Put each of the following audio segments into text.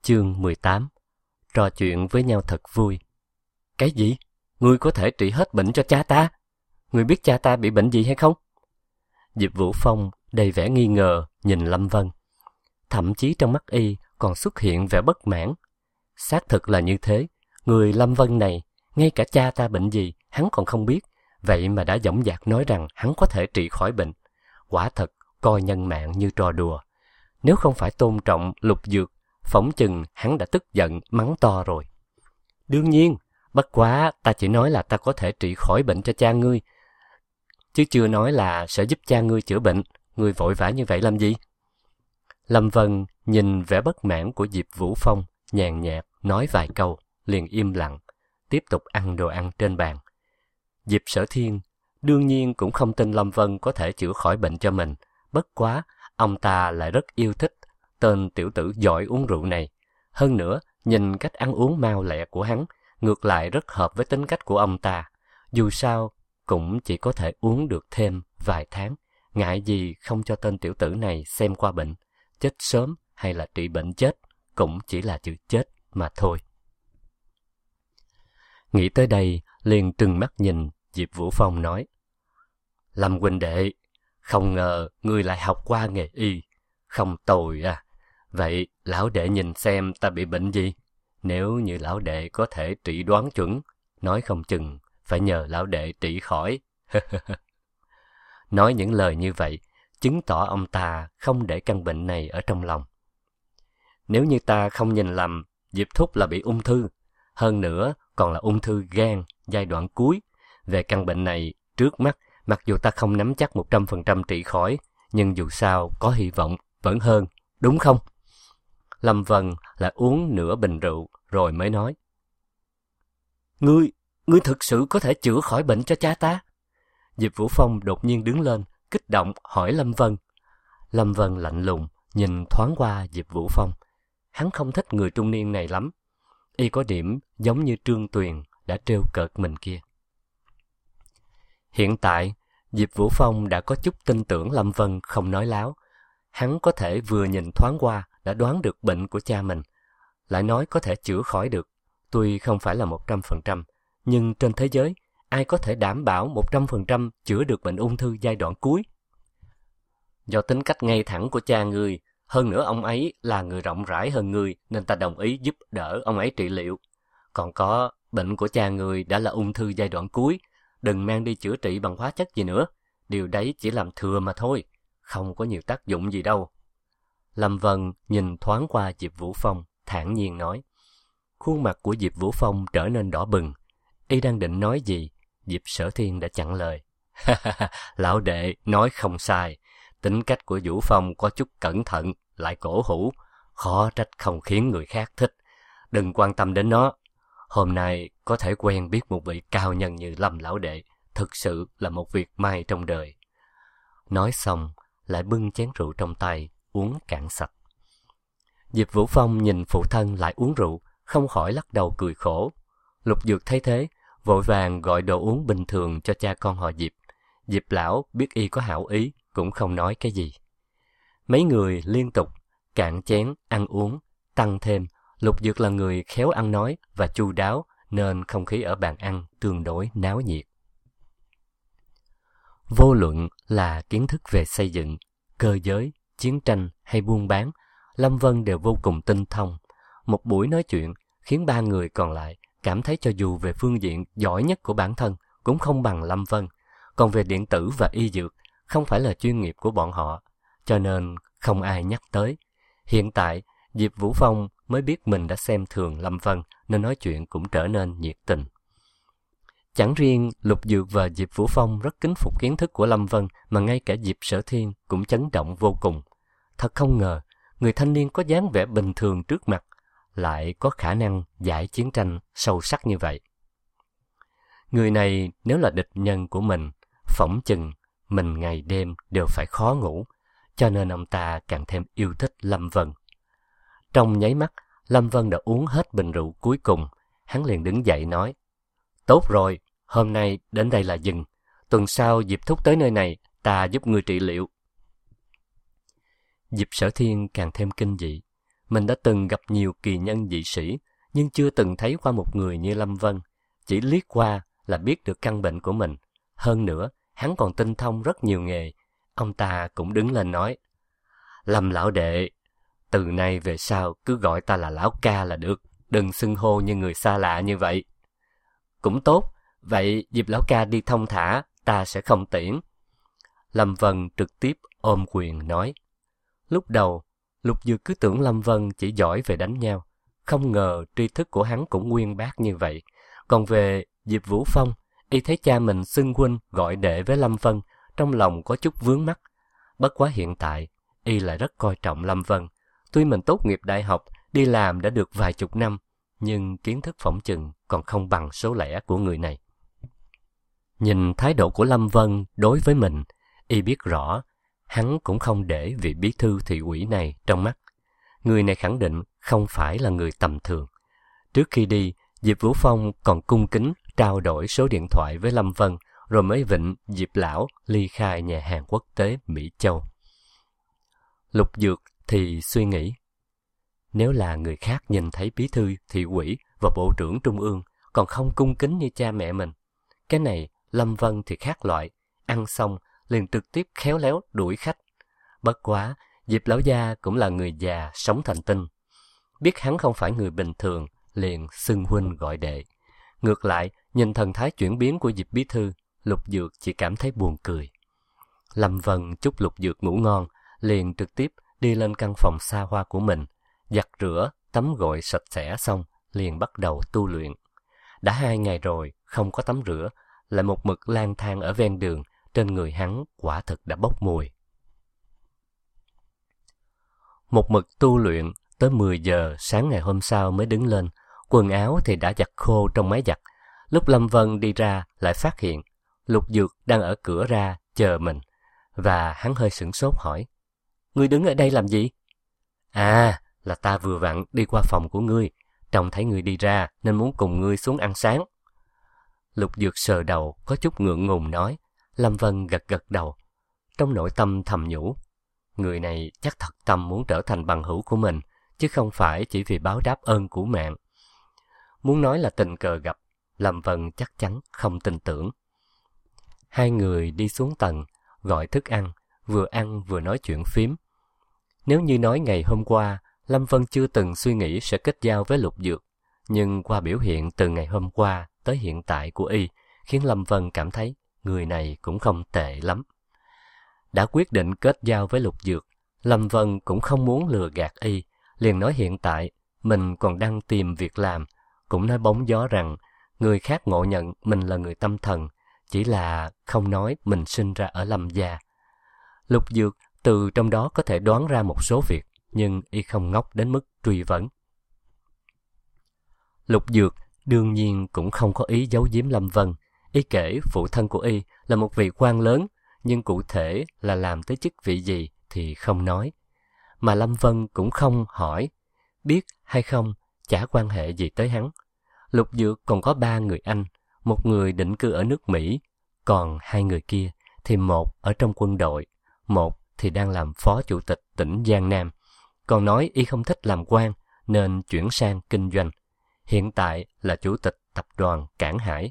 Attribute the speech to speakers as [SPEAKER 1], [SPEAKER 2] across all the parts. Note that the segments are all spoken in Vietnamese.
[SPEAKER 1] Chương 18. Trò chuyện với nhau thật vui. Cái gì? Ngươi có thể trị hết bệnh cho cha ta? Ngươi biết cha ta bị bệnh gì hay không? Diệp Vũ Phong đầy vẻ nghi ngờ nhìn Lâm Vân. Thậm chí trong mắt y còn xuất hiện vẻ bất mãn. Xác thực là như thế. Người Lâm Vân này, ngay cả cha ta bệnh gì, hắn còn không biết. Vậy mà đã dõng dạc nói rằng hắn có thể trị khỏi bệnh. Quả thật, coi nhân mạng như trò đùa. Nếu không phải tôn trọng lục dược, phỏng chừng hắn đã tức giận mắng to rồi. Đương nhiên, bất quá ta chỉ nói là ta có thể trị khỏi bệnh cho cha ngươi, chứ chưa nói là sẽ giúp cha ngươi chữa bệnh. Ngươi vội vã như vậy làm gì? Lâm Vân nhìn vẻ bất mãn của Diệp Vũ Phong, nhàn nhạt nói vài câu, liền im lặng, tiếp tục ăn đồ ăn trên bàn. Diệp Sở Thiên đương nhiên cũng không tin Lâm Vân có thể chữa khỏi bệnh cho mình, bất quá ông ta lại rất yêu thích tên tiểu tử giỏi uống rượu này. Hơn nữa, nhìn cách ăn uống mau lẹ của hắn, ngược lại rất hợp với tính cách của ông ta. Dù sao, cũng chỉ có thể uống được thêm vài tháng, ngại gì không cho tên tiểu tử này xem qua bệnh. Chết sớm hay là trị bệnh chết, cũng chỉ là chữ chết mà thôi. Nghĩ tới đây, liền trừng mắt nhìn Diệp Vũ Phong nói: Lâm huynh đệ, không ngờ ngươi lại học qua nghề y, không tồi à. Vậy lão đệ nhìn xem ta bị bệnh gì? Nếu như lão đệ có thể trị đoán chuẩn, nói không chừng phải nhờ lão đệ trị khỏi. Nói những lời như vậy, chứng tỏ ông ta không để căn bệnh này ở trong lòng. Nếu như ta không nhìn lầm, Diệp thúc là bị ung thư, hơn nữa còn là ung thư gan giai đoạn cuối. Về căn bệnh này, trước mắt, mặc dù ta không nắm chắc 100% trị khỏi, nhưng dù sao có hy vọng vẫn hơn, đúng không? Lâm Vân lại uống nửa bình rượu rồi mới nói: Ngươi thực sự có thể chữa khỏi bệnh cho cha ta? Diệp Vũ Phong đột nhiên đứng lên, kích động hỏi Lâm Vân. Lâm Vân lạnh lùng nhìn thoáng qua Diệp Vũ Phong. Hắn không thích người trung niên này lắm. Y có điểm giống như Trương Tuyền đã trêu cợt mình kia. Hiện tại, Diệp Vũ Phong đã có chút tin tưởng Lâm Vân không nói láo. Hắn có thể vừa nhìn thoáng qua đã đoán được bệnh của cha mình, lại nói có thể chữa khỏi được. Tuy không phải là 100%, nhưng trên thế giới, ai có thể đảm bảo 100% chữa được bệnh ung thư giai đoạn cuối? Do tính cách ngay thẳng của cha ngươi, hơn nữa ông ấy là người rộng rãi hơn ngươi, nên ta đồng ý giúp đỡ ông ấy trị liệu. Còn có, bệnh của cha ngươi đã là ung thư giai đoạn cuối, đừng mang đi chữa trị bằng hóa chất gì nữa. Điều đấy chỉ làm thừa mà thôi, không có nhiều tác dụng gì đâu. Lâm Vân nhìn thoáng qua Diệp Vũ Phong, thản nhiên nói. Khuôn mặt của Diệp Vũ Phong trở nên đỏ bừng. Y đang định nói gì, Diệp Sở Thiên đã chặn lời. Lão đệ nói không sai, tính cách của Vũ Phong có chút cẩn thận, lại cổ hủ, khó trách không khiến người khác thích. Đừng quan tâm đến nó. Hôm nay có thể quen biết một vị cao nhân như Lâm lão đệ, thực sự là một việc may trong đời. Nói xong, lại bưng chén rượu trong tay, uống cạn sạch. Diệp Vũ Phong nhìn phụ thân lại uống rượu, không khỏi lắc đầu cười khổ. Lục Dược thấy thế, vội vàng gọi đồ uống bình thường cho cha con họ Diệp. Diệp lão biết y có hảo ý, cũng không nói cái gì. Mấy người liên tục cạn chén ăn uống, tăng thêm. Lục Dược là người khéo ăn nói và chu đáo, nên không khí ở bàn ăn tương đối náo nhiệt. Vô luận là kiến thức về xây dựng, cơ giới, chiến tranh hay buôn bán, Lâm Vân đều vô cùng tinh thông. Một buổi nói chuyện khiến ba người còn lại cảm thấy cho dù về phương diện giỏi nhất của bản thân cũng không bằng Lâm Vân. Còn về điện tử và y dược, không phải là chuyên nghiệp của bọn họ, cho nên không ai nhắc tới. Hiện tại, Diệp Vũ Phong mới biết mình đã xem thường Lâm Vân, nên nói chuyện cũng trở nên nhiệt tình. Chẳng riêng Lục Dược và Diệp Vũ Phong rất kính phục kiến thức của Lâm Vân, mà ngay cả Diệp Sở Thiên cũng chấn động vô cùng. Thật không ngờ, người thanh niên có dáng vẻ bình thường trước mặt, lại có khả năng giải chiến tranh sâu sắc như vậy. Người này nếu là địch nhân của mình, phỏng chừng mình ngày đêm đều phải khó ngủ, cho nên ông ta càng thêm yêu thích Lâm Vân. Trong nháy mắt, Lâm Vân đã uống hết bình rượu cuối cùng, hắn liền đứng dậy nói: Tốt rồi, hôm nay đến đây là dừng. Tuần sau Diệp thúc tới nơi này, ta giúp ngươi trị liệu. Diệp Sở Thiên càng thêm kinh dị. Mình đã từng gặp nhiều kỳ nhân dị sĩ, nhưng chưa từng thấy qua một người như Lâm Vân. Chỉ liếc qua là biết được căn bệnh của mình. Hơn nữa, hắn còn tinh thông rất nhiều nghề. Ông ta cũng đứng lên nói: Lâm lão đệ, từ nay về sau cứ gọi ta là lão ca là được, đừng xưng hô như người xa lạ như vậy. Cũng tốt, vậy Diệp lão ca đi thong thả, ta sẽ không tiễn. Lâm Vân trực tiếp ôm quyền nói. Lúc đầu, Lục Dược cứ tưởng Lâm Vân chỉ giỏi về đánh nhau, không ngờ tri thức của hắn cũng uyên bác như vậy. Còn về Diệp Vũ Phong, y thấy cha mình xưng huynh gọi đệ với Lâm Vân, trong lòng có chút vướng mắc. Bất quá hiện tại, y lại rất coi trọng Lâm Vân. Tuy mình tốt nghiệp đại học, đi làm đã được vài chục năm, nhưng kiến thức phỏng chừng còn không bằng số lẻ của người này. Nhìn thái độ của Lâm Vân đối với mình, y biết rõ, hắn cũng không để vị bí thư thị ủy này trong mắt. Người này khẳng định không phải là người tầm thường. Trước khi đi, Diệp Vũ Phong còn cung kính trao đổi số điện thoại với Lâm Vân, rồi mới vịnh Diệp lão ly khai nhà hàng quốc tế Mỹ Châu. Lục Dược thì suy nghĩ, nếu là người khác nhìn thấy bí thư thị ủy và bộ trưởng trung ương còn không cung kính như cha mẹ mình, cái này Lâm Vân thì khác loại, ăn xong liền trực tiếp khéo léo đuổi khách. Bất quá, Diệp lão gia cũng là người già sống thành tinh, biết hắn không phải người bình thường, liền xưng huynh gọi đệ. Ngược lại, nhìn thần thái chuyển biến của Diệp bí thư, Lục Dược chỉ cảm thấy buồn cười. Lâm Vân chúc Lục Dược ngủ ngon, liền trực tiếp đi lên căn phòng xa hoa của mình, giặt rửa, tắm gội sạch sẽ xong, liền bắt đầu tu luyện. Đã 2 ngày rồi, không có tắm rửa, lại một mực lang thang ở ven đường, trên người hắn quả thực đã bốc mùi. Một mực tu luyện, tới 10 giờ sáng ngày hôm sau mới đứng lên, quần áo thì đã giặt khô trong máy giặt. Lúc Lâm Vân đi ra lại phát hiện, Lục Dược đang ở cửa ra chờ mình, và hắn hơi sửng sốt hỏi, ngươi đứng ở đây làm gì? À, là ta vừa vặn đi qua phòng của ngươi, trông thấy ngươi đi ra nên muốn cùng ngươi xuống ăn sáng. Lục Dược sờ đầu, có chút ngượng ngùng nói. Lâm Vân gật gật đầu, trong nội tâm thầm nhủ, người này chắc thật tâm muốn trở thành bằng hữu của mình, chứ không phải chỉ vì báo đáp ơn của mạng. Muốn nói là tình cờ gặp, Lâm Vân chắc chắn không tin tưởng. Hai người đi xuống tầng, gọi thức ăn vừa nói chuyện phím. Nếu như nói ngày hôm qua, Lâm Vân chưa từng suy nghĩ sẽ kết giao với Lục Dược, nhưng qua biểu hiện từ ngày hôm qua tới hiện tại của y, khiến Lâm Vân cảm thấy người này cũng không tệ lắm. Đã quyết định kết giao với Lục Dược, Lâm Vân cũng không muốn lừa gạt y, liền nói hiện tại mình còn đang tìm việc làm, cũng nói bóng gió rằng người khác ngộ nhận mình là người tâm thần, chỉ là không nói mình sinh ra ở Lâm gia. Lục Dược từ trong đó có thể đoán ra một số việc, nhưng y không ngốc đến mức truy vấn. Lục Dược đương nhiên cũng không có ý giấu giếm Lâm Vân. Y kể phụ thân của y là một vị quan lớn, nhưng cụ thể là làm tới chức vị gì thì không nói. Mà Lâm Vân cũng không hỏi, biết hay không chả quan hệ gì tới hắn. Lục Dược còn có 3 người anh, một người định cư ở nước Mỹ, còn 2 người kia thì một ở trong quân đội, một thì đang làm phó chủ tịch tỉnh Giang Nam. Còn nói y không thích làm quan nên chuyển sang kinh doanh. Hiện tại là chủ tịch tập đoàn Cảng Hải.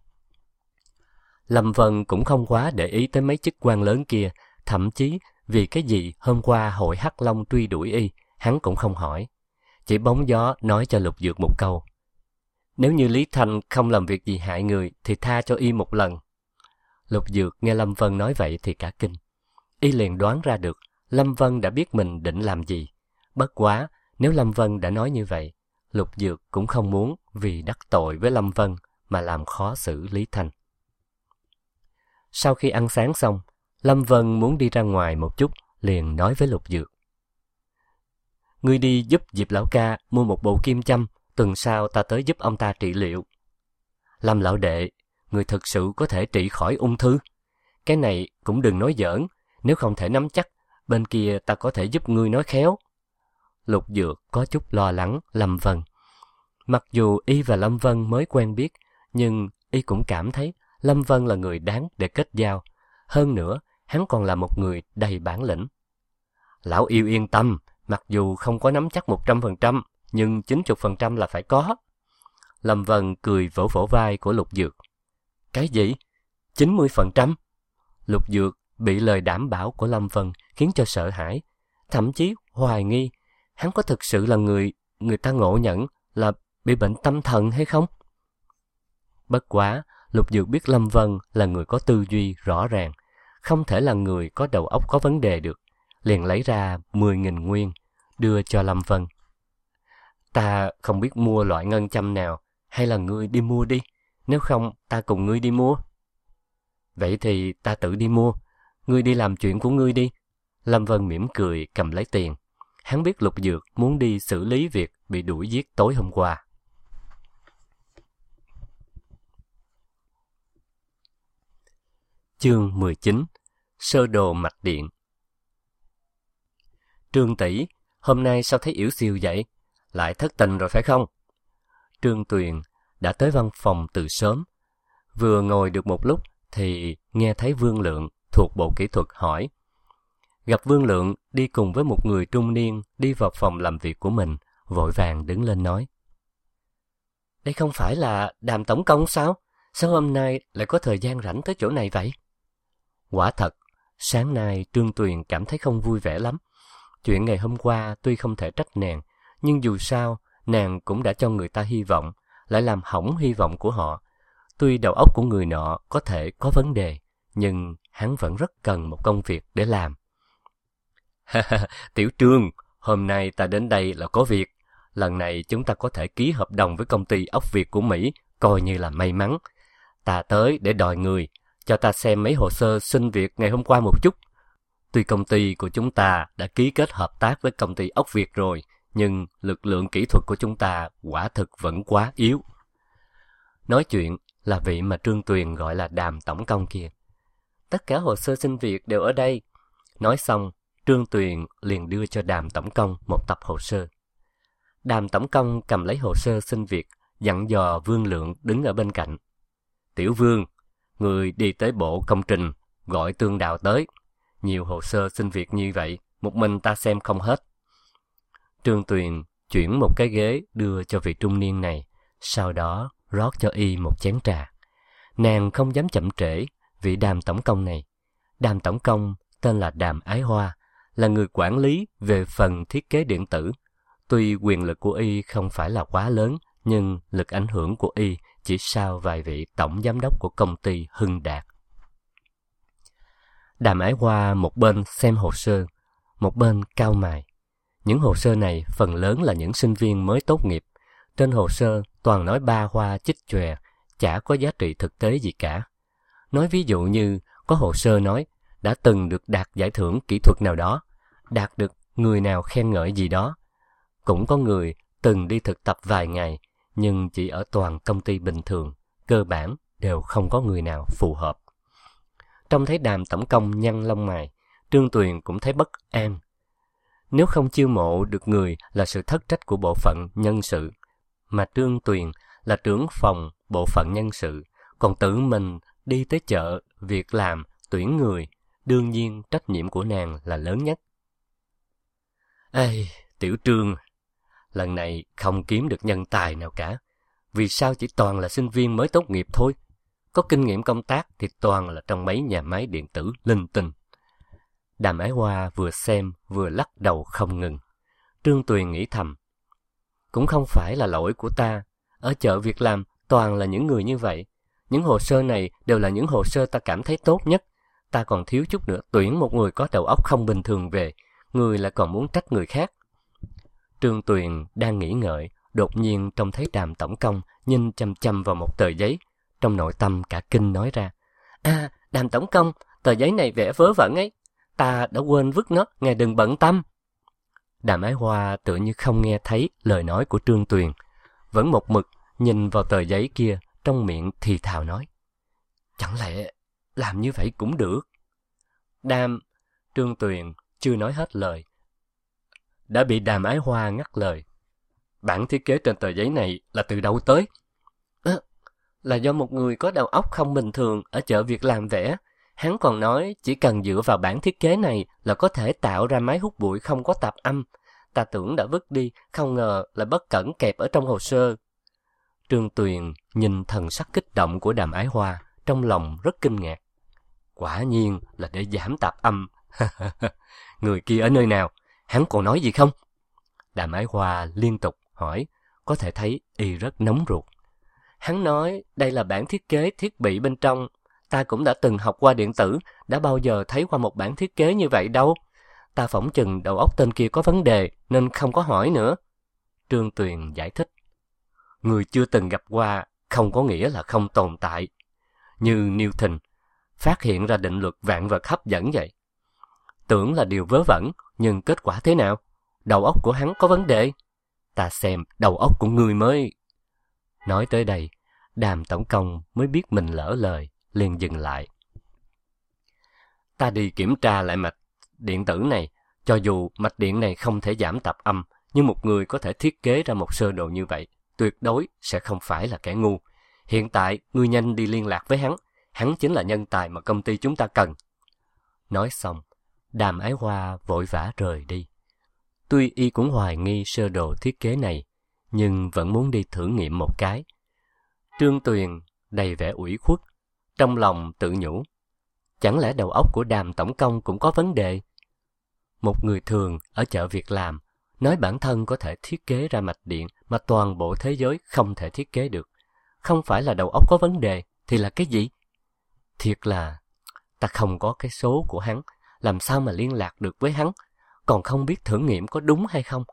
[SPEAKER 1] Lâm Vân cũng không quá để ý tới mấy chức quan lớn kia, thậm chí vì cái gì hôm qua hội Hắc Long truy đuổi y, hắn cũng không hỏi. Chỉ bóng gió nói cho Lục Dược một câu, nếu như Lý Thanh không làm việc gì hại người thì tha cho y một lần. Lục Dược nghe Lâm Vân nói vậy thì cả kinh. Y liền đoán ra được Lâm Vân đã biết mình định làm gì. Bất quá, nếu Lâm Vân đã nói như vậy, Lục Dược cũng không muốn vì đắc tội với Lâm Vân mà làm khó xử Lý Thanh. Sau khi ăn sáng xong, Lâm Vân muốn đi ra ngoài một chút, liền nói với Lục Dược, ngươi đi giúp Diệp lão ca mua một bộ kim châm, tuần sau ta tới giúp ông ta trị liệu. Lâm lão đệ, ngươi thực sự có thể trị khỏi ung thư? Cái này cũng đừng nói giỡn, nếu không thể nắm chắc, bên kia ta có thể giúp ngươi nói khéo. Lục Dược có chút lo lắng Lâm Vân. Mặc dù y và Lâm Vân mới quen biết, nhưng y cũng cảm thấy Lâm Vân là người đáng để kết giao. Hơn nữa, hắn còn là một người đầy bản lĩnh. Lão yêu yên tâm, Mặc dù không có nắm chắc 100%, nhưng 90% là phải có. Lâm Vân cười vỗ vỗ vai của Lục Dược. Cái gì? 90%? Lục Dược bị lời đảm bảo của Lâm Vân khiến cho sợ hãi, thậm chí hoài nghi hắn có thực sự là người ta ngộ nhận là bị bệnh tâm thần hay không? Bất quá, Lục Dược biết Lâm Vân là người có tư duy rõ ràng, không thể là người có đầu óc có vấn đề được, liền lấy ra 10.000 nguyên, đưa cho Lâm Vân. Ta không biết mua loại ngân châm nào, hay là ngươi đi mua đi, nếu không ta cùng ngươi đi mua. Vậy thì ta tự đi mua, ngươi đi làm chuyện của ngươi đi. Lâm Vân mỉm cười cầm lấy tiền. Hắn biết Lục Dược muốn đi xử lý việc bị đuổi giết tối hôm qua. Chương 19. Sơ đồ mạch điện. Trương tỷ, hôm nay sao thấy yểu xìu vậy? Lại thất tình rồi phải không? Trương Tuyền đã tới văn phòng từ sớm. Vừa ngồi được một lúc thì nghe thấy Vương Lượng thuộc bộ kỹ thuật hỏi. Gặp Vương Lượng đi cùng với một người trung niên đi vào phòng làm việc của mình, vội vàng đứng lên nói. Đây không phải là Đàm tổng công sao? Sao hôm nay lại có thời gian rảnh tới chỗ này vậy? Quả thật, sáng nay Trương Tuyền cảm thấy không vui vẻ lắm. Chuyện ngày hôm qua tuy không thể trách nàng, nhưng dù sao, nàng cũng đã cho người ta hy vọng, lại làm hỏng hy vọng của họ. Tuy đầu óc của người nọ có thể có vấn đề, nhưng hắn vẫn rất cần một công việc để làm. Tiểu Trương, hôm nay ta đến đây là có việc. Lần này chúng ta có thể ký hợp đồng với công ty ốc Việt của Mỹ, coi như là may mắn. Ta tới để đòi người, cho ta xem mấy hồ sơ xin việc ngày hôm qua một chút. Tuy công ty của chúng ta đã ký kết hợp tác với công ty ốc Việt rồi, nhưng lực lượng kỹ thuật của chúng ta quả thực vẫn quá yếu. Nói chuyện là vị mà Trương Tuyền gọi là Đàm tổng công kia. Tất cả hồ sơ xin việc đều ở đây. Nói xong, Trương Tuyền liền đưa cho Đàm tổng công một tập hồ sơ. Đàm tổng công cầm lấy hồ sơ xin việc, dặn dò Vương Lượng đứng ở bên cạnh. Tiểu Vương, người đi tới bộ công trình, gọi Tương Đào tới. Nhiều hồ sơ xin việc như vậy, một mình ta xem không hết. Trương Tuyền chuyển một cái ghế đưa cho vị trung niên này, sau đó rót cho y một chén trà. Nàng không dám chậm trễ vị Đàm tổng công này. Đàm tổng công tên là Đàm Ái Hoa, là người quản lý về phần thiết kế điện tử. Tuy quyền lực của y không phải là quá lớn, nhưng lực ảnh hưởng của y chỉ sau vài vị tổng giám đốc của công ty Hưng Đạt. Đàm Ái Hoa một bên xem hồ sơ, một bên cau mày. Những hồ sơ này phần lớn là những sinh viên mới tốt nghiệp. Trên hồ sơ toàn nói ba hoa chích chòe, chả có giá trị thực tế gì cả. Nói ví dụ như có hồ sơ nói đã từng được đạt giải thưởng kỹ thuật nào đó, đạt được người nào khen ngợi gì đó. Cũng có người từng đi thực tập vài ngày, nhưng chỉ ở toàn công ty bình thường, cơ bản đều không có người nào phù hợp. Trông thấy Đàm tổng công nhăn lông mày, Trương Tuyền cũng thấy bất an. Nếu không chiêu mộ được người là sự thất trách của bộ phận nhân sự, mà Trương Tuyền là trưởng phòng bộ phận nhân sự, còn tự mình đi tới chợ, việc làm, tuyển người, đương nhiên trách nhiệm của nàng là lớn nhất. Ê, Tiểu Trương, lần này không kiếm được nhân tài nào cả. Vì sao chỉ toàn là sinh viên mới tốt nghiệp thôi? Có kinh nghiệm công tác thì toàn là trong mấy nhà máy điện tử linh tinh. Đàm Ái Hoa vừa xem vừa lắc đầu không ngừng. Trương Tuyền nghĩ thầm, cũng không phải là lỗi của ta. Ở chợ việc làm toàn là những người như vậy. Những hồ sơ này đều là những hồ sơ ta cảm thấy tốt nhất. Ta còn thiếu chút nữa tuyển một người có đầu óc không bình thường về, người lại còn muốn trách người khác. Trương Tuyền đang nghĩ ngợi, đột nhiên trông thấy Đàm tổng công nhìn chăm chăm vào một tờ giấy. Trong nội tâm cả kinh nói ra, Đàm tổng công, tờ giấy này vẽ vớ vẩn ấy. Ta đã quên vứt nó, ngài đừng bận tâm. Đàm Ái Hoa tựa như không nghe thấy lời nói của Trương Tuyền, vẫn một mực nhìn vào tờ giấy kia, trong miệng thì thào nói, chẳng lẽ làm như vậy cũng được? Trương Tuyền chưa nói hết lời, đã bị Đàm Ái Hoa ngắt lời. Bản thiết kế trên tờ giấy này là từ đâu tới? Là do một người có đầu óc không bình thường ở chợ việc làm vẽ. Hắn còn nói chỉ cần dựa vào bản thiết kế này là có thể tạo ra máy hút bụi không có tạp âm. ta tưởng đã vứt đi, không ngờ lại bất cẩn kẹp ở trong hồ sơ. Trương Tuyền nhìn thần sắc kích động của Đàm Ái Hoa, trong lòng rất kinh ngạc. Quả nhiên là để giảm tạp âm. Người kia ở nơi nào? Hắn còn nói gì không? Đàm Ái Hoa liên tục hỏi, có thể thấy y rất nóng ruột. Hắn nói đây là bản thiết kế thiết bị bên trong. Ta cũng đã từng học qua điện tử, đã bao giờ thấy qua một bản thiết kế như vậy đâu. Ta phỏng chừng đầu óc tên kia có vấn đề nên không có hỏi nữa. Trương Tuyền giải thích. Người chưa từng gặp qua không có nghĩa là không tồn tại. Như Newton phát hiện ra định luật vạn vật hấp dẫn vậy. Tưởng là điều vớ vẩn, nhưng kết quả thế nào? Đầu óc của hắn có vấn đề. Ta xem đầu óc của ngươi mới... Nói tới đây, Đàm tổng công mới biết mình lỡ lời, liền dừng lại. Ta đi kiểm tra lại mạch điện tử này. Cho dù mạch điện này không thể giảm tạp âm, nhưng một người có thể thiết kế ra một sơ đồ như vậy, tuyệt đối sẽ không phải là kẻ ngu. Hiện tại, ngươi nhanh đi liên lạc với hắn. Hắn chính là nhân tài mà công ty chúng ta cần. Nói xong, Đàm Ái Hoa vội vã rời đi. Tuy y cũng hoài nghi sơ đồ thiết kế này, nhưng vẫn muốn đi thử nghiệm một cái. Trương Tuyền đầy vẻ ủy khuất, trong lòng tự nhủ. Chẳng lẽ đầu óc của Đàm tổng công cũng có vấn đề? Một người thường ở chợ việc làm, nói bản thân có thể thiết kế ra mạch điện mà toàn bộ thế giới không thể thiết kế được. Không phải là đầu óc có vấn đề, thì là cái gì? Thiệt là, ta không có cái số của hắn, làm sao mà liên lạc được với hắn, còn không biết thử nghiệm có đúng hay không.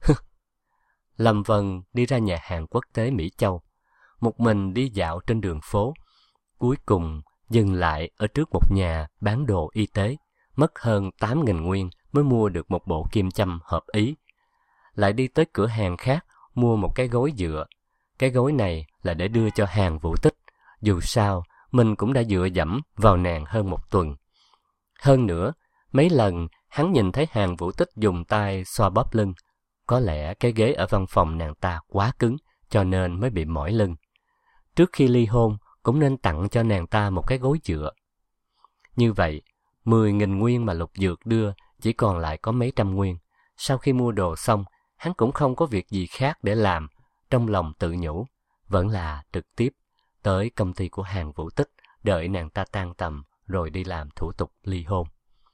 [SPEAKER 1] Lâm Vân đi ra nhà hàng quốc tế Mỹ Châu, một mình đi dạo trên đường phố. Cuối cùng dừng lại ở trước một nhà bán đồ y tế, mất hơn 8.000 nguyên mới mua được một bộ kim châm hợp ý. Lại đi tới cửa hàng khác, mua một cái gối dựa. Cái gối này là để đưa cho Hàn Vũ Tích, dù sao mình cũng đã dựa dẫm vào nàng hơn một tuần. Hơn nữa, mấy lần hắn nhìn thấy Hàn Vũ Tích dùng tay xoa bóp lưng. Có lẽ cái ghế ở văn phòng nàng ta quá cứng, cho nên mới bị mỏi lưng. Trước khi ly hôn, cũng nên tặng cho nàng ta một cái gối dựa. Như vậy, 10.000 nguyên mà Lục Dược đưa chỉ còn lại có mấy trăm nguyên. Sau khi mua đồ xong, hắn cũng không có việc gì khác để làm. Trong lòng tự nhủ, vẫn là trực tiếp tới công ty của Hàn Vũ Tích, đợi nàng ta tan tầm rồi đi làm thủ tục ly hôn.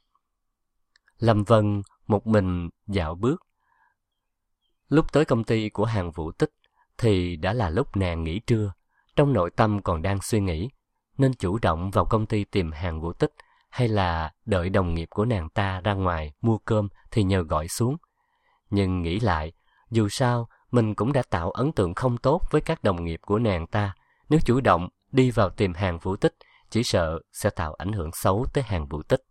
[SPEAKER 1] Lâm Vân một mình dạo bước. Lúc tới công ty của Hàn Vũ Tích thì đã là lúc nàng nghỉ trưa. Trong nội tâm còn đang suy nghĩ, nên chủ động vào công ty tìm Hàn Vũ Tích hay là đợi đồng nghiệp của nàng ta ra ngoài mua cơm thì nhờ gọi xuống. Nhưng nghĩ lại, dù sao mình cũng đã tạo ấn tượng không tốt với các đồng nghiệp của nàng ta. Nếu chủ động đi vào tìm Hàn Vũ Tích, chỉ sợ sẽ tạo ảnh hưởng xấu tới Hàn Vũ Tích.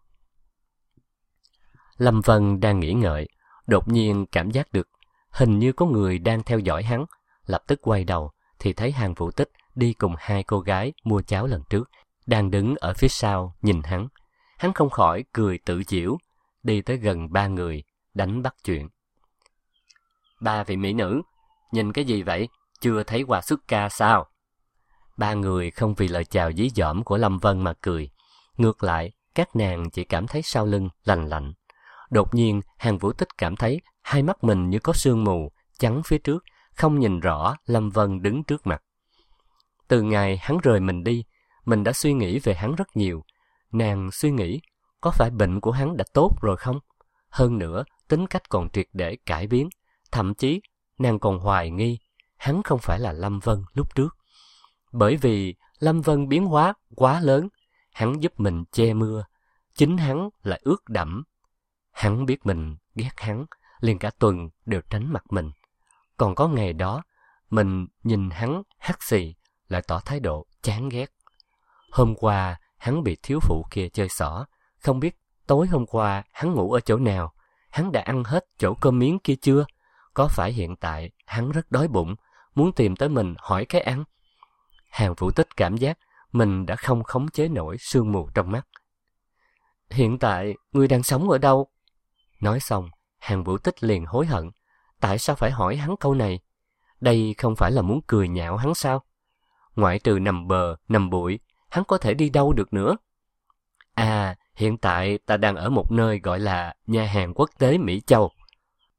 [SPEAKER 1] Lâm Vân đang nghĩ ngợi, đột nhiên cảm giác được hình như có người đang theo dõi hắn. Lập tức quay đầu thì thấy Hàn Vũ Tích đi cùng hai cô gái mua cháo lần trước, đang đứng ở phía sau nhìn hắn. Hắn không khỏi cười tự giễu, đi tới gần ba người, đánh bắt chuyện. Ba vị mỹ nữ, nhìn cái gì vậy? Chưa thấy quà xuất ca sao? Ba người không vì lời chào dí dỏm của Lâm Vân mà cười. Ngược lại, các nàng chỉ cảm thấy sau lưng lành lạnh. Đột nhiên, Hàn Vũ Tích cảm thấy hai mắt mình như có sương mù, chắn phía trước, không nhìn rõ Lâm Vân đứng trước mặt. Từ ngày hắn rời mình đi, mình đã suy nghĩ về hắn rất nhiều. Nàng suy nghĩ, có phải bệnh của hắn đã tốt rồi không? Hơn nữa, tính cách còn triệt để cải biến. Thậm chí, nàng còn hoài nghi, hắn không phải là Lâm Vân lúc trước. Bởi vì Lâm Vân biến hóa quá lớn, hắn giúp mình che mưa. Chính hắn lại ướt đẫm. Hắn biết mình ghét hắn, liền cả tuần đều tránh mặt mình. Còn có ngày đó, mình nhìn hắn hắt xì, lại tỏ thái độ chán ghét. Hôm qua, hắn bị thiếu phụ kia chơi xỏ. Không biết tối hôm qua hắn ngủ ở chỗ nào, hắn đã ăn hết chỗ cơm miếng kia chưa? Có phải hiện tại hắn rất đói bụng, muốn tìm tới mình hỏi cái ăn? Hàn Vũ Tích cảm giác mình đã không khống chế nổi sương mù trong mắt. Hiện tại, ngươi đang sống ở đâu? Nói xong, Hàn Vũ Tích liền hối hận. Tại sao phải hỏi hắn câu này? Đây không phải là muốn cười nhạo hắn sao? Ngoại trừ nằm bờ, nằm bụi, hắn có thể đi đâu được nữa? À, hiện tại ta đang ở một nơi gọi là nhà hàng quốc tế Mỹ Châu.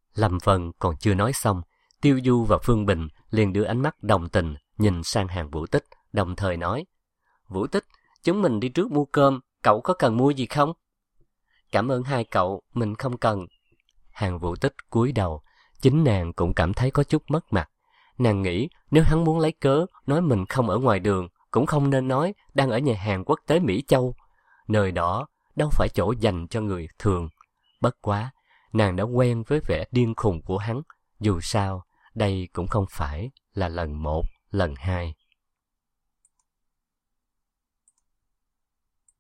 [SPEAKER 1] Lâm Vân còn chưa nói xong, Tiêu Du và Phương Bình liền đưa ánh mắt đồng tình nhìn sang Hàn Vũ Tích, đồng thời nói: Vũ Tích, chúng mình đi trước mua cơm, cậu có cần mua gì không? Cảm ơn hai cậu, mình không cần. Hàn Vũ Tích cúi đầu, chính nàng cũng cảm thấy có chút mất mặt. Nàng nghĩ nếu hắn muốn lấy cớ nói mình không ở ngoài đường, cũng không nên nói đang ở nhà hàng quốc tế Mỹ Châu. Nơi đó đâu phải chỗ dành cho người thường. Bất quá, nàng đã quen với vẻ điên khùng của hắn. Dù sao, đây cũng không phải là lần một, lần hai.